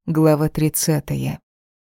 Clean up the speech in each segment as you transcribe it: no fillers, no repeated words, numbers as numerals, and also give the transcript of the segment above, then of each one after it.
Глава 30.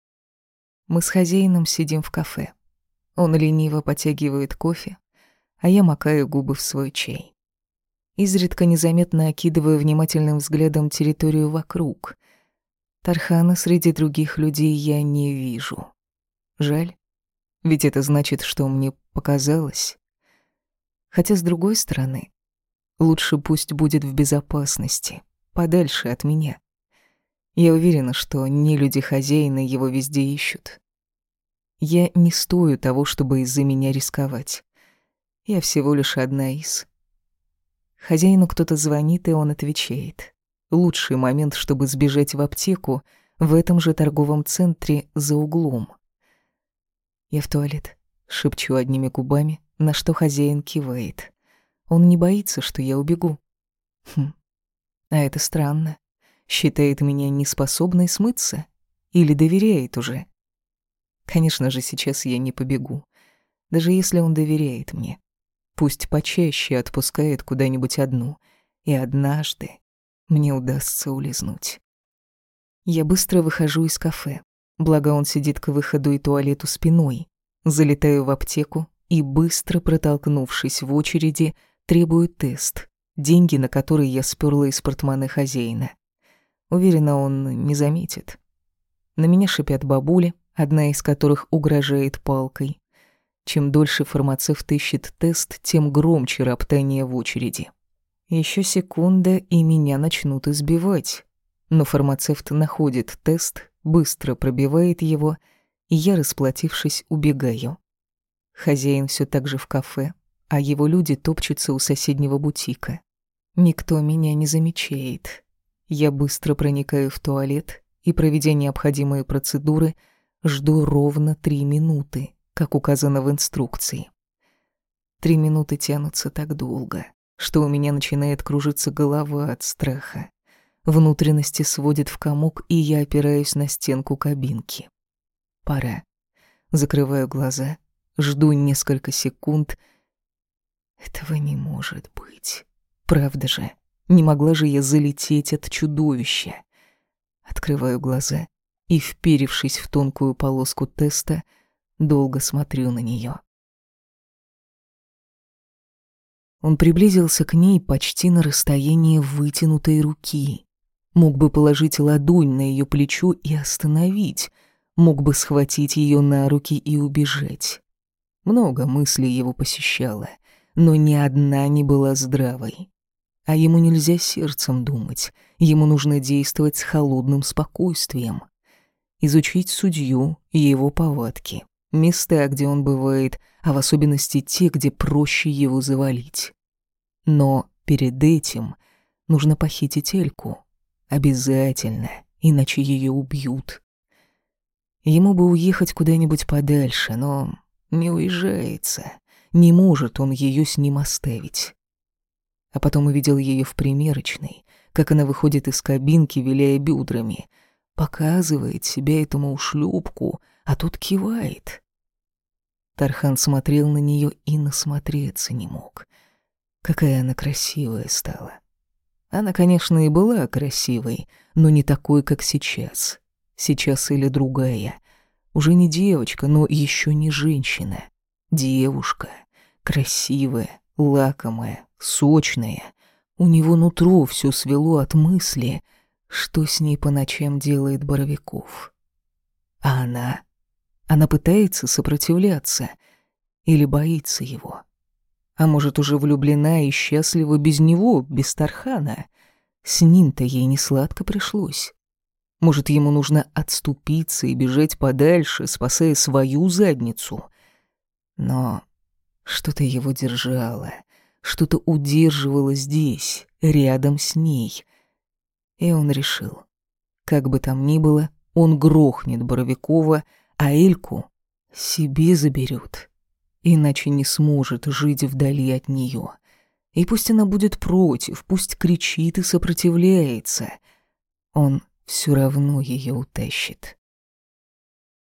Мы с хозяином сидим в кафе. Он лениво потягивает кофе, а я макаю губы в свой чай. Изредка незаметно окидываю внимательным взглядом территорию вокруг. Тархана среди других людей я не вижу. Жаль, ведь это значит, что мне показалось. Хотя, с другой стороны, лучше пусть будет в безопасности, подальше от меня. Я уверена, что нелюди хозяина его везде ищут. Я не стою того, чтобы из-за меня рисковать. Я всего лишь одна из. Хозяину кто-то звонит, и он отвечает. Лучший момент, чтобы сбежать в аптеку в этом же торговом центре за углом. Я в туалет, шепчу одними губами, на что хозяин кивает. Он не боится, что я убегу. А это странно. Считает меня неспособной смыться? Или доверяет уже? Конечно же, сейчас я не побегу. Даже если он доверяет мне. Пусть почаще отпускает куда-нибудь одну. И однажды мне удастся улизнуть. Я быстро выхожу из кафе. Благо он сидит к выходу и туалету спиной. Залетаю в аптеку и, быстро протолкнувшись в очереди, требую тест. Деньги, на которые я спёрла из портмоне хозяина. Уверена, он не заметит. На меня шипят бабули, одна из которых угрожает палкой. Чем дольше фармацевт ищет тест, тем громче роптание в очереди. Еще секунда, и меня начнут избивать. Но фармацевт находит тест, быстро пробивает его, и я, расплатившись, убегаю. Хозяин все так же в кафе, а его люди топчутся у соседнего бутика. Никто меня не замечает. Я быстро проникаю в туалет и, проведя необходимые процедуры, жду ровно 3 минуты, как указано в инструкции. 3 минуты тянутся так долго, что у меня начинает кружиться голова от страха. Внутренности сводит в комок, и я опираюсь на стенку кабинки. Пора. Закрываю глаза, жду несколько секунд. Этого не может быть. Правда же? Не могла же я залететь от чудовища. Открываю глаза и, вперевшись в тонкую полоску теста, долго смотрю на нее. Он приблизился к ней почти на расстояние вытянутой руки. Мог бы положить ладонь на ее плечо и остановить, мог бы схватить ее на руки и убежать. Много мыслей его посещало, но ни одна не была здравой. А ему нельзя сердцем думать, ему нужно действовать с холодным спокойствием. Изучить судью и его повадки, места, где он бывает, а в особенности те, где проще его завалить. Но перед этим нужно похитить Эльку. Обязательно, иначе ее убьют. Ему бы уехать куда-нибудь подальше, но не уезжается. Не может он ее с ним оставить. А потом увидел ее в примерочной, как она выходит из кабинки, виляя бедрами, показывает себя этому ушлепку, а тот кивает. Тархан смотрел на нее и насмотреться не мог. Какая она красивая стала. Она, конечно, и была красивой, но не такой, как сейчас. Сейчас или другая. Уже не девочка, но еще не женщина. Девушка. Красивая, лакомая, сочная. У него нутро все свело от мысли, что с ней по ночам делает Боровиков. А она? Она пытается сопротивляться или боится его? А может, уже влюблена и счастлива без него, без Тархана? С ним-то ей не сладко пришлось. Может, ему нужно отступиться и бежать подальше, спасая свою задницу? Но что-то его держало, что-то удерживало здесь, рядом с ней. И он решил, как бы там ни было, он грохнет Боровикова, а Эльку себе заберет. Иначе не сможет жить вдали от нее. И пусть она будет против, пусть кричит и сопротивляется, он все равно ее утащит.